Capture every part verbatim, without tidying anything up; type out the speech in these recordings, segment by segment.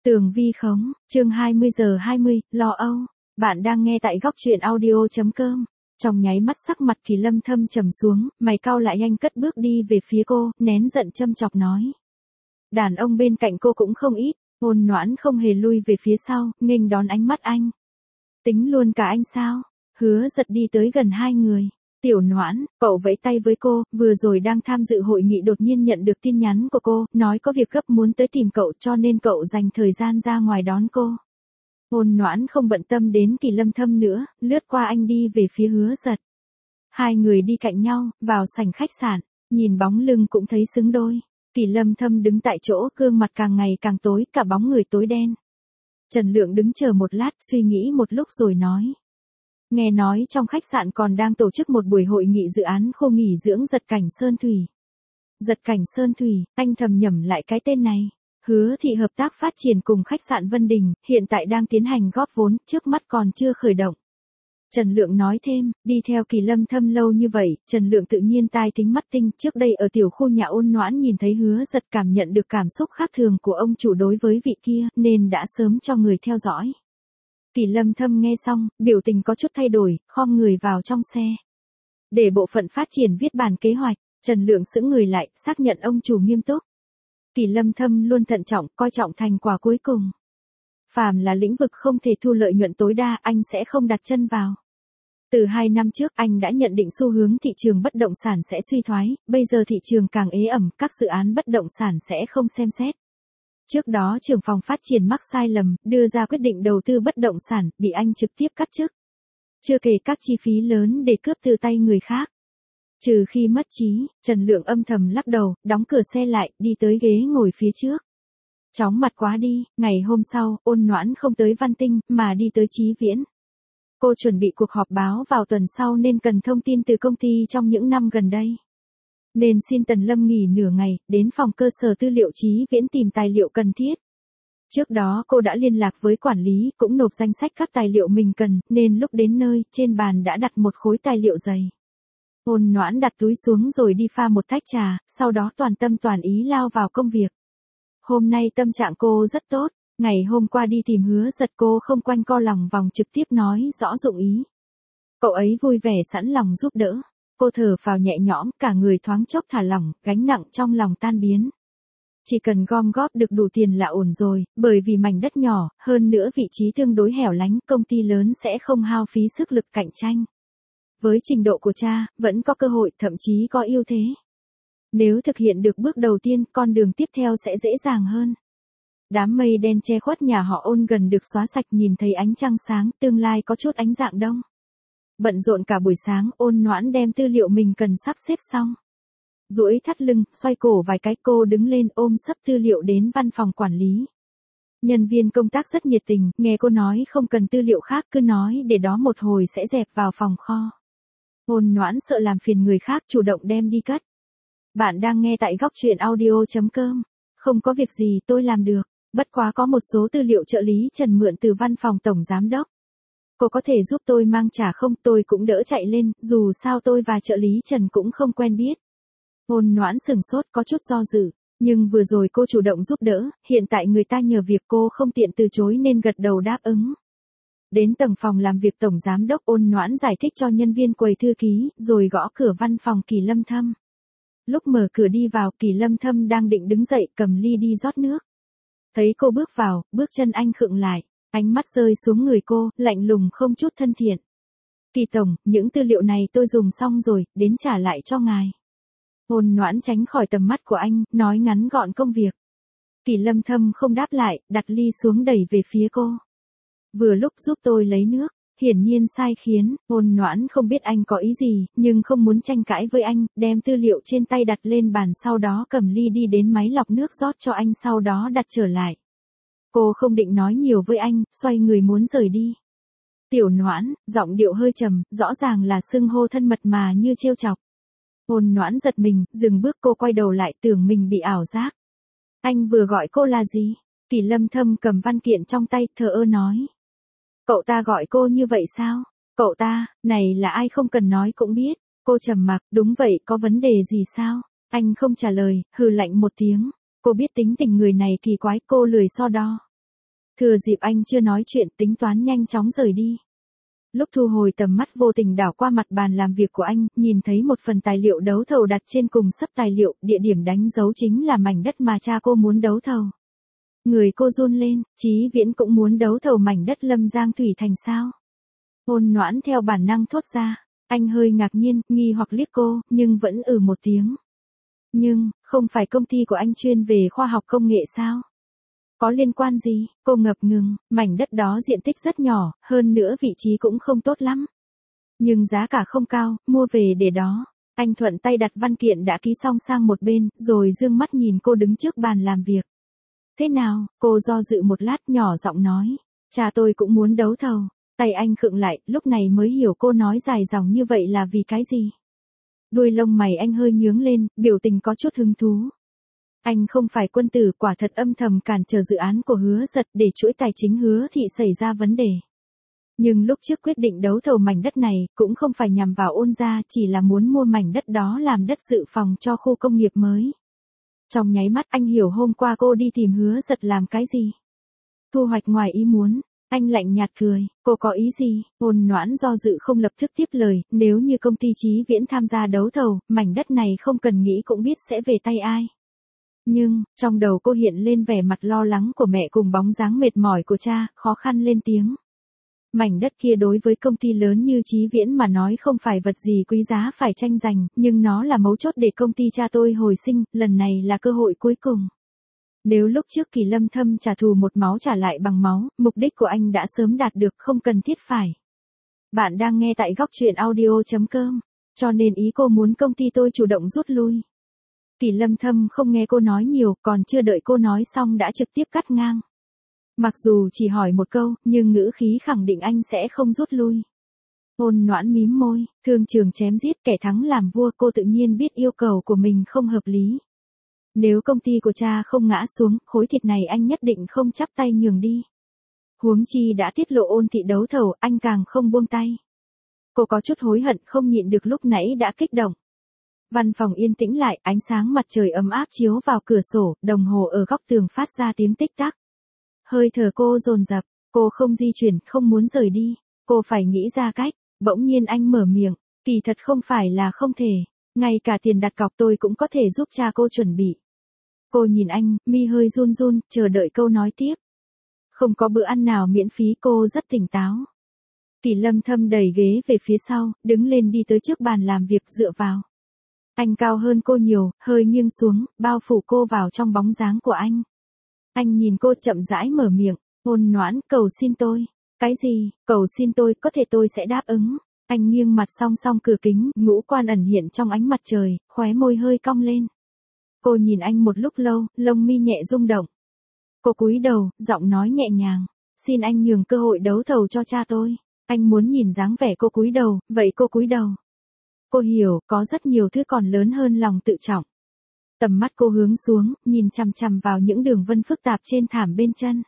Tường vi khống, chương hai mươi giờ hai mươi, lo âu. Bạn đang nghe tại góc truyện audio.com. Trong nháy mắt sắc mặt Kỳ Lâm thâm trầm xuống, mày cau lại nhanh cất bước đi về phía cô, nén giận châm chọc nói. Đàn ông bên cạnh cô cũng không ít, Ôn Noãn không hề lui về phía sau, nghênh đón ánh mắt anh. Tính luôn cả anh sao? Hứa Giật đi tới gần hai người. Tiểu Noãn, cậu vẫy tay với cô, vừa rồi đang tham dự hội nghị đột nhiên nhận được tin nhắn của cô, nói có việc gấp muốn tới tìm cậu cho nên cậu dành thời gian ra ngoài đón cô. Ôn Noãn không bận tâm đến Kỳ Lâm Thâm nữa, lướt qua anh đi về phía Hứa Giật. Hai người đi cạnh nhau, vào sảnh khách sạn, nhìn bóng lưng cũng thấy xứng đôi. Kỳ Lâm Thâm đứng tại chỗ, gương mặt càng ngày càng tối, cả bóng người tối đen. Trần Lượng đứng chờ một lát, suy nghĩ một lúc rồi nói. Nghe nói trong khách sạn còn đang tổ chức một buổi hội nghị dự án khu nghỉ dưỡng Giật Cảnh Sơn Thủy. Giật Cảnh Sơn Thủy, anh thầm nhẩm lại cái tên này. Hứa Thị hợp tác phát triển cùng khách sạn Vân Đình, hiện tại đang tiến hành góp vốn, trước mắt còn chưa khởi động. Trần Lượng nói thêm, đi theo Kỳ Lâm Thâm lâu như vậy, Trần Lượng tự nhiên tai thính mắt tinh, trước đây ở tiểu khu nhà Ôn Noãn nhìn thấy Hứa Giật cảm nhận được cảm xúc khác thường của ông chủ đối với vị kia, nên đã sớm cho người theo dõi. Kỳ Lâm Thâm nghe xong, biểu tình có chút thay đổi, khom người vào trong xe. Để bộ phận phát triển viết bản kế hoạch, Trần Lượng sững người lại, xác nhận ông chủ nghiêm túc. Kỳ Lâm Thâm luôn thận trọng, coi trọng thành quả cuối cùng. Phàm là lĩnh vực không thể thu lợi nhuận tối đa, anh sẽ không đặt chân vào. Từ hai năm trước anh đã nhận định xu hướng thị trường bất động sản sẽ suy thoái, bây giờ thị trường càng ế ẩm, các dự án bất động sản sẽ không xem xét. Trước đó trưởng phòng phát triển mắc sai lầm, đưa ra quyết định đầu tư bất động sản, bị anh trực tiếp cắt chức. Chưa kể các chi phí lớn để cướp từ tay người khác. Trừ khi mất trí, Trần Lượng âm thầm lắc đầu, đóng cửa xe lại, đi tới ghế ngồi phía trước. Chóng mặt quá đi, ngày hôm sau, Ôn Noãn không tới Văn Tinh, mà đi tới Chí Viễn. Cô chuẩn bị cuộc họp báo vào tuần sau nên cần thông tin từ công ty trong những năm gần đây. Nên xin Tần Lâm nghỉ nửa ngày, đến phòng cơ sở tư liệu Chí Viễn tìm tài liệu cần thiết. Trước đó cô đã liên lạc với quản lý, cũng nộp danh sách các tài liệu mình cần, nên lúc đến nơi, trên bàn đã đặt một khối tài liệu dày. Ôn Noãn đặt túi xuống rồi đi pha một tách trà, sau đó toàn tâm toàn ý lao vào công việc. Hôm nay tâm trạng cô rất tốt, ngày hôm qua đi tìm Hứa Giật cô không quanh co lòng vòng trực tiếp nói rõ dụng ý. Cậu ấy vui vẻ sẵn lòng giúp đỡ. Cô thở phào nhẹ nhõm, cả người thoáng chốc thả lỏng, gánh nặng trong lòng tan biến. Chỉ cần gom góp được đủ tiền là ổn rồi, bởi vì mảnh đất nhỏ, hơn nữa vị trí tương đối hẻo lánh, công ty lớn sẽ không hao phí sức lực cạnh tranh. Với trình độ của cha, vẫn có cơ hội, thậm chí có ưu thế. Nếu thực hiện được bước đầu tiên, con đường tiếp theo sẽ dễ dàng hơn. Đám mây đen che khuất nhà họ Ôn gần được xóa sạch, nhìn thấy ánh trăng sáng, tương lai có chút ánh dạng đông. Bận rộn cả buổi sáng, Ôn Noãn đem tư liệu mình cần sắp xếp xong. Duỗi thắt lưng, xoay cổ vài cái, cô đứng lên ôm sấp tư liệu đến văn phòng quản lý. Nhân viên công tác rất nhiệt tình, nghe cô nói không cần tư liệu khác, cứ nói để đó một hồi sẽ dẹp vào phòng kho. Ôn Noãn sợ làm phiền người khác, chủ động đem đi cất. Bạn đang nghe tại góc truyện audio.com. Không có việc gì tôi làm được, bất quá có một số tư liệu trợ lý Trần mượn từ văn phòng tổng giám đốc. Cô có thể giúp tôi mang trả không? Tôi cũng đỡ chạy lên, dù sao tôi và trợ lý Trần cũng không quen biết. Ôn Noãn sừng sốt, có chút do dự, nhưng vừa rồi cô chủ động giúp đỡ, hiện tại người ta nhờ việc cô không tiện từ chối nên gật đầu đáp ứng. Đến tầng phòng làm việc tổng giám đốc, Ôn Noãn giải thích cho nhân viên quầy thư ký, rồi gõ cửa văn phòng Kỳ Lâm Thâm. Lúc mở cửa đi vào, Kỳ Lâm Thâm đang định đứng dậy cầm ly đi rót nước. Thấy cô bước vào, bước chân anh khựng lại, ánh mắt rơi xuống người cô, lạnh lùng không chút thân thiện. Kỳ tổng, những tư liệu này tôi dùng xong rồi, đến trả lại cho ngài. Ôn Noãn tránh khỏi tầm mắt của anh, nói ngắn gọn công việc. Kỳ Lâm Thâm không đáp lại, đặt ly xuống đẩy về phía cô. Vừa lúc giúp tôi lấy nước. Hiển nhiên sai khiến, Ôn Noãn không biết anh có ý gì, nhưng không muốn tranh cãi với anh, đem tư liệu trên tay đặt lên bàn, sau đó cầm ly đi đến máy lọc nước rót cho anh, sau đó đặt trở lại. Cô không định nói nhiều với anh, xoay người muốn rời đi. Tiểu Noãn, giọng điệu hơi trầm, rõ ràng là xưng hô thân mật mà như trêu chọc. Ôn Noãn giật mình, dừng bước, cô quay đầu lại, tưởng mình bị ảo giác. Anh vừa gọi cô là gì? Kỳ Lâm Thâm cầm văn kiện trong tay, thờ ơ nói. Cậu ta gọi cô như vậy sao? Cậu ta, này là ai không cần nói cũng biết. Cô trầm mặc, đúng vậy, có vấn đề gì sao? Anh không trả lời, hừ lạnh một tiếng. Cô biết tính tình người này kỳ quái, cô lười so đo. Thừa dịp anh chưa nói chuyện tính toán nhanh chóng rời đi. Lúc thu hồi tầm mắt vô tình đảo qua mặt bàn làm việc của anh, nhìn thấy một phần tài liệu đấu thầu đặt trên cùng sấp tài liệu, địa điểm đánh dấu chính là mảnh đất mà cha cô muốn đấu thầu. Người cô run lên, Chí Viễn cũng muốn đấu thầu mảnh đất Lâm Giang Thủy Thành sao? Ôn Noãn theo bản năng thốt ra, anh hơi ngạc nhiên, nghi hoặc liếc cô, nhưng vẫn ừ một tiếng. Nhưng, không phải công ty của anh chuyên về khoa học công nghệ sao? Có liên quan gì? Cô ngập ngừng, mảnh đất đó diện tích rất nhỏ, hơn nữa vị trí cũng không tốt lắm. Nhưng giá cả không cao, mua về để đó. Anh thuận tay đặt văn kiện đã ký xong sang một bên, rồi dương mắt nhìn cô đứng trước bàn làm việc. Thế nào? Cô do dự một lát nhỏ giọng nói. Cha tôi cũng muốn đấu thầu. Tay anh khựng lại, lúc này mới hiểu cô nói dài dòng như vậy là vì cái gì. Đuôi lông mày anh hơi nhướng lên, biểu tình có chút hứng thú. Anh không phải quân tử, quả thật âm thầm cản trở dự án của Hứa Giật để chuỗi tài chính Hứa Thị xảy ra vấn đề. Nhưng lúc trước quyết định đấu thầu mảnh đất này, cũng không phải nhằm vào Ôn gia, chỉ là muốn mua mảnh đất đó làm đất dự phòng cho khu công nghiệp mới. Trong nháy mắt anh hiểu hôm qua cô đi tìm Hứa Giật làm cái gì. Thu hoạch ngoài ý muốn. Anh lạnh nhạt cười, cô có ý gì? Ôn Noãn do dự không lập tức tiếp lời, nếu như công ty Chí Viễn tham gia đấu thầu, mảnh đất này không cần nghĩ cũng biết sẽ về tay ai. Nhưng, trong đầu cô hiện lên vẻ mặt lo lắng của mẹ cùng bóng dáng mệt mỏi của cha, khó khăn lên tiếng. Mảnh đất kia đối với công ty lớn như Chí Viễn mà nói không phải vật gì quý giá phải tranh giành, nhưng nó là mấu chốt để công ty cha tôi hồi sinh, lần này là cơ hội cuối cùng. Nếu lúc trước Kỳ Lâm Thâm trả thù một máu trả lại bằng máu, mục đích của anh đã sớm đạt được, không cần thiết phải. Bạn đang nghe tại góc truyện audio chấm com, cho nên ý cô muốn công ty tôi chủ động rút lui. Kỳ Lâm Thâm không nghe cô nói nhiều, còn chưa đợi cô nói xong đã trực tiếp cắt ngang. Mặc dù chỉ hỏi một câu, nhưng ngữ khí khẳng định anh sẽ không rút lui. Ôn Noãn mím môi, thương trường chém giết, kẻ thắng làm vua, cô tự nhiên biết yêu cầu của mình không hợp lý. Nếu công ty của cha không ngã xuống, khối thịt này anh nhất định không chắp tay nhường đi. Huống chi đã tiết lộ Ôn thị đấu thầu, anh càng không buông tay. Cô có chút hối hận, không nhịn được lúc nãy đã kích động. Văn phòng yên tĩnh lại, ánh sáng mặt trời ấm áp chiếu vào cửa sổ, đồng hồ ở góc tường phát ra tiếng tích tắc. Hơi thở cô dồn dập, cô không di chuyển, không muốn rời đi. Cô phải nghĩ ra cách. Bỗng nhiên anh mở miệng, kỳ thật không phải là không thể. Ngay cả tiền đặt cọc tôi cũng có thể giúp cha cô chuẩn bị. Cô nhìn anh, mi hơi run run, chờ đợi câu nói tiếp. Không có bữa ăn nào miễn phí, cô rất tỉnh táo. Kỳ Lâm Thâm đẩy ghế về phía sau, đứng lên đi tới trước bàn làm việc dựa vào. Anh cao hơn cô nhiều, hơi nghiêng xuống, bao phủ cô vào trong bóng dáng của anh. Anh nhìn cô chậm rãi mở miệng, Ôn Noãn, cầu xin tôi. Cái gì? Cầu xin tôi, có thể tôi sẽ đáp ứng. Anh nghiêng mặt song song cửa kính, ngũ quan ẩn hiện trong ánh mặt trời, khóe môi hơi cong lên. Cô nhìn anh một lúc lâu, lông mi nhẹ rung động. Cô cúi đầu, giọng nói nhẹ nhàng, xin anh nhường cơ hội đấu thầu cho cha tôi. Anh muốn nhìn dáng vẻ cô cúi đầu, vậy cô cúi đầu. Cô hiểu, có rất nhiều thứ còn lớn hơn lòng tự trọng. Tầm mắt cô hướng xuống, nhìn chằm chằm vào những đường vân phức tạp trên thảm bên chân.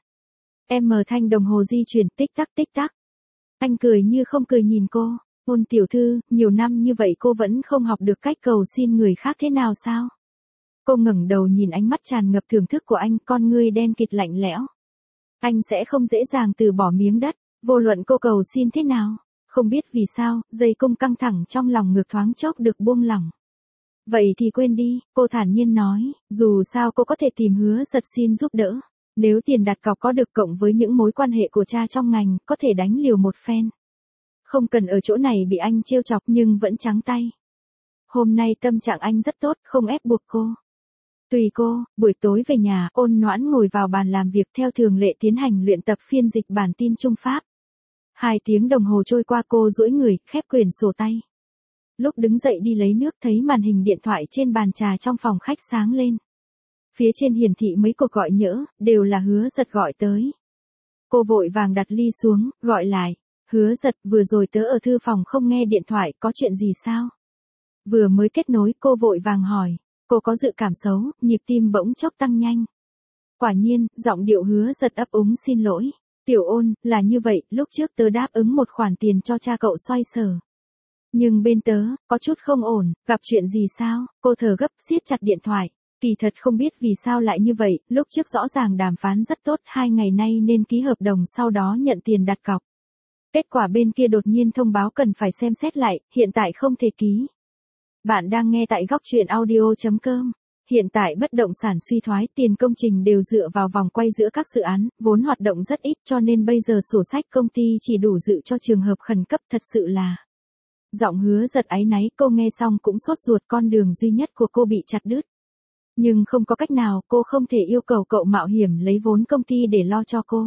Em mở thanh đồng hồ di chuyển tích tắc tích tắc. Anh cười như không cười nhìn cô, Ôn tiểu thư, nhiều năm như vậy cô vẫn không học được cách cầu xin người khác thế nào sao? Cô ngẩng đầu nhìn ánh mắt tràn ngập thưởng thức của anh, con ngươi đen kịt lạnh lẽo. Anh sẽ không dễ dàng từ bỏ miếng đất, vô luận cô cầu xin thế nào. Không biết vì sao, dây cung căng thẳng trong lòng ngực thoáng chốc được buông lỏng. Vậy thì quên đi, cô thản nhiên nói, dù sao cô có thể tìm Hứa Giật xin giúp đỡ. Nếu tiền đặt cọc có được cộng với những mối quan hệ của cha trong ngành, có thể đánh liều một phen. Không cần ở chỗ này bị anh trêu chọc nhưng vẫn trắng tay. Hôm nay tâm trạng anh rất tốt, không ép buộc cô. Tùy cô, buổi tối về nhà, Ôn Noãn ngồi vào bàn làm việc theo thường lệ tiến hành luyện tập phiên dịch bản tin Trung Pháp. Hai tiếng đồng hồ trôi qua, cô duỗi người, khép quyển sổ tay. Lúc đứng dậy đi lấy nước thấy màn hình điện thoại trên bàn trà trong phòng khách sáng lên. Phía trên hiển thị mấy cuộc gọi nhỡ, đều là Hứa Giật gọi tới. Cô vội vàng đặt ly xuống, gọi lại. Hứa Giật, vừa rồi tớ ở thư phòng không nghe điện thoại, có chuyện gì sao? Vừa mới kết nối, cô vội vàng hỏi. Cô có dự cảm xấu, nhịp tim bỗng chốc tăng nhanh. Quả nhiên, giọng điệu Hứa Giật ấp úng xin lỗi. Tiểu Ôn, là như vậy, lúc trước tớ đáp ứng một khoản tiền cho cha cậu xoay sở. Nhưng bên tớ, có chút không ổn, gặp chuyện gì sao? Cô thở gấp, siết chặt điện thoại. Kỳ thật không biết vì sao lại như vậy, lúc trước rõ ràng đàm phán rất tốt, hai ngày nay nên ký hợp đồng sau đó nhận tiền đặt cọc. Kết quả bên kia đột nhiên thông báo cần phải xem xét lại, hiện tại không thể ký. Bạn đang nghe tại góc truyện audio chấm com. Hiện tại bất động sản suy thoái, tiền công trình đều dựa vào vòng quay giữa các dự án, vốn hoạt động rất ít cho nên bây giờ sổ sách công ty chỉ đủ dự cho trường hợp khẩn cấp, thật sự là. Giọng Hứa Giật áy náy, cô nghe xong cũng sốt ruột, con đường duy nhất của cô bị chặt đứt. Nhưng không có cách nào, cô không thể yêu cầu cậu mạo hiểm lấy vốn công ty để lo cho cô.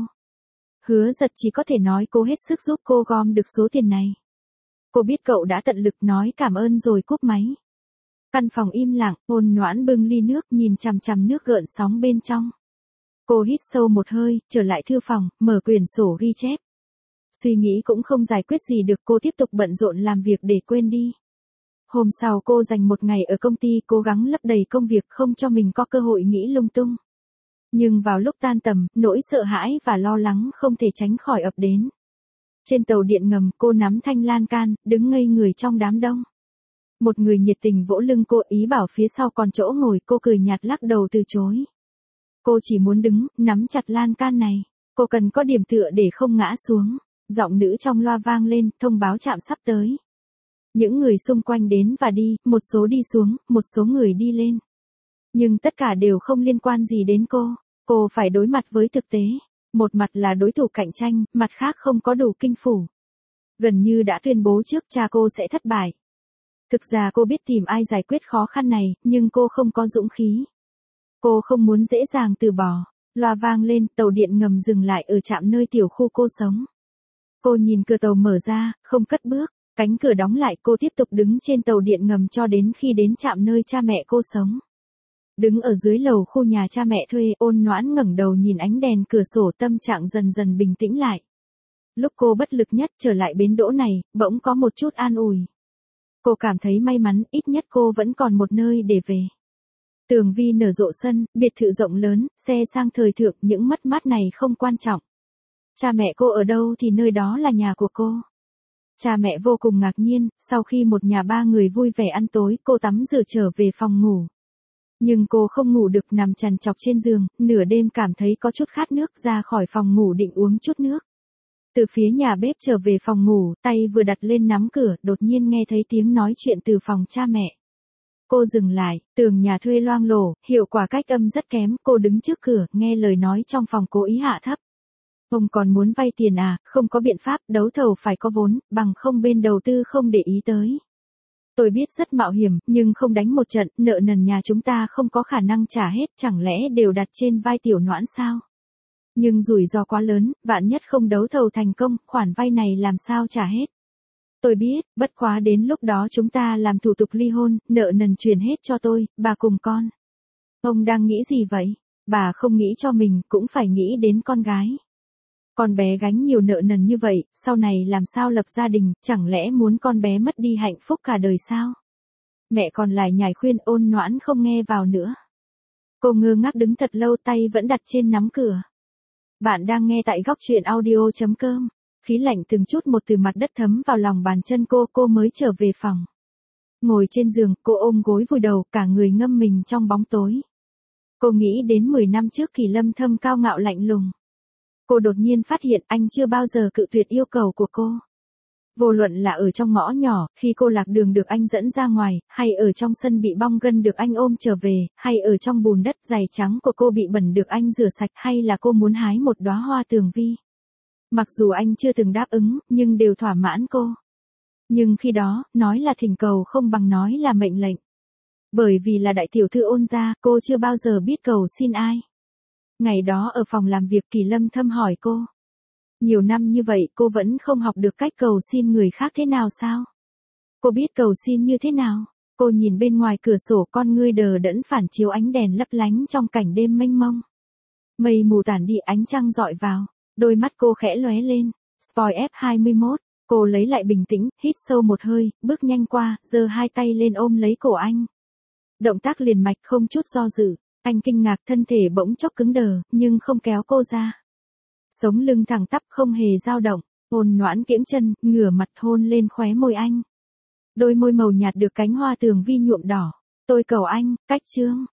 Hứa Giật chỉ có thể nói cô hết sức giúp cô gom được số tiền này. Cô biết cậu đã tận lực, nói cảm ơn rồi cúp máy. Căn phòng im lặng, Ôn Noãn bưng ly nước nhìn chằm chằm nước gợn sóng bên trong. Cô hít sâu một hơi, trở lại thư phòng, mở quyển sổ ghi chép. Suy nghĩ cũng không giải quyết gì được, cô tiếp tục bận rộn làm việc để quên đi. Hôm sau cô dành một ngày ở công ty cố gắng lấp đầy công việc không cho mình có cơ hội nghĩ lung tung. Nhưng vào lúc tan tầm, nỗi sợ hãi và lo lắng không thể tránh khỏi ập đến. Trên tàu điện ngầm cô nắm thanh lan can, đứng ngây người trong đám đông. Một người nhiệt tình vỗ lưng cô, ý bảo phía sau còn chỗ ngồi, cô cười nhạt lắc đầu từ chối. Cô chỉ muốn đứng, nắm chặt lan can này. Cô cần có điểm tựa để không ngã xuống. Giọng nữ trong loa vang lên, thông báo trạm sắp tới. Những người xung quanh đến và đi, một số đi xuống, một số người đi lên. Nhưng tất cả đều không liên quan gì đến cô. Cô phải đối mặt với thực tế. Một mặt là đối thủ cạnh tranh, mặt khác không có đủ kinh phủ. Gần như đã tuyên bố trước cha cô sẽ thất bại. Thực ra cô biết tìm ai giải quyết khó khăn này, nhưng cô không có dũng khí. Cô không muốn dễ dàng từ bỏ. Loa vang lên, tàu điện ngầm dừng lại ở trạm nơi tiểu khu cô sống. Cô nhìn cửa tàu mở ra, không cất bước. Cánh cửa đóng lại, cô tiếp tục đứng trên tàu điện ngầm cho đến khi đến trạm nơi cha mẹ cô sống. Đứng ở dưới lầu khu nhà cha mẹ thuê, Ôn Noãn ngẩng đầu nhìn ánh đèn cửa sổ, tâm trạng dần dần bình tĩnh lại. Lúc cô bất lực nhất trở lại bến đỗ này, bỗng có một chút an ủi. Cô cảm thấy may mắn, ít nhất cô vẫn còn một nơi để về. Tường vi nở rộ sân, biệt thự rộng lớn, xe sang thời thượng, những mất mát này không quan trọng. Cha mẹ cô ở đâu thì nơi đó là nhà của cô. Cha mẹ vô cùng ngạc nhiên, sau khi một nhà ba người vui vẻ ăn tối, cô tắm rửa trở về phòng ngủ. Nhưng cô không ngủ được, nằm trằn trọc trên giường, nửa đêm cảm thấy có chút khát nước, ra khỏi phòng ngủ định uống chút nước. Từ phía nhà bếp trở về phòng ngủ, tay vừa đặt lên nắm cửa, đột nhiên nghe thấy tiếng nói chuyện từ phòng cha mẹ. Cô dừng lại, tường nhà thuê loang lổ, hiệu quả cách âm rất kém, cô đứng trước cửa, nghe lời nói trong phòng cố ý hạ thấp. Ông còn muốn vay tiền à, không có biện pháp, đấu thầu phải có vốn, bằng không bên đầu tư không để ý tới. Tôi biết rất mạo hiểm, nhưng không đánh một trận, nợ nần nhà chúng ta không có khả năng trả hết, chẳng lẽ đều đặt trên vai tiểu Noãn sao? Nhưng rủi ro quá lớn, vạn nhất không đấu thầu thành công, khoản vay này làm sao trả hết? Tôi biết, bất quá đến lúc đó chúng ta làm thủ tục ly hôn, nợ nần truyền hết cho tôi, bà cùng con. Ông đang nghĩ gì vậy? Bà không nghĩ cho mình, cũng phải nghĩ đến con gái. Con bé gánh nhiều nợ nần như vậy, sau này làm sao lập gia đình, chẳng lẽ muốn con bé mất đi hạnh phúc cả đời sao? Mẹ còn lại nhảy khuyên, Ôn Noãn không nghe vào nữa. Cô ngơ ngác đứng thật lâu, tay vẫn đặt trên nắm cửa. Bạn đang nghe tại góc truyện audio chấm com. Khí lạnh từng chút một từ mặt đất thấm vào lòng bàn chân cô, cô mới trở về phòng. Ngồi trên giường, cô ôm gối vùi đầu, cả người ngâm mình trong bóng tối. Cô nghĩ đến mười năm trước Kỳ Lâm Thâm cao ngạo lạnh lùng. Cô đột nhiên phát hiện anh chưa bao giờ cự tuyệt yêu cầu của cô. Vô luận là ở trong ngõ nhỏ, khi cô lạc đường được anh dẫn ra ngoài, hay ở trong sân bị bong gân được anh ôm trở về, hay ở trong bùn đất dày trắng của cô bị bẩn được anh rửa sạch, hay là cô muốn hái một đóa hoa tường vi. Mặc dù anh chưa từng đáp ứng, nhưng đều thỏa mãn cô. Nhưng khi đó, nói là thỉnh cầu không bằng nói là mệnh lệnh. Bởi vì là đại tiểu thư Ôn gia, cô chưa bao giờ biết cầu xin ai. Ngày đó ở phòng làm việc, Kỳ Lâm Thâm hỏi cô. Nhiều năm như vậy cô vẫn không học được cách cầu xin người khác thế nào sao? Cô biết cầu xin như thế nào? Cô nhìn bên ngoài cửa sổ, con ngươi đờ đẫn phản chiếu ánh đèn lấp lánh trong cảnh đêm mênh mông. Mây mù tản đi, ánh trăng dọi vào, đôi mắt cô khẽ lóe lên. Spoil F hai mươi mốt, cô lấy lại bình tĩnh, hít sâu một hơi, bước nhanh qua, giơ hai tay lên ôm lấy cổ anh. Động tác liền mạch không chút do dự. Anh kinh ngạc, thân thể bỗng chốc cứng đờ, nhưng không kéo cô ra. Sống lưng thẳng tắp không hề dao động, Ôn Noãn kiễng chân, ngửa mặt hôn lên khóe môi anh. Đôi môi màu nhạt được cánh hoa tường vi nhuộm đỏ. Tôi cầu anh, cách chương.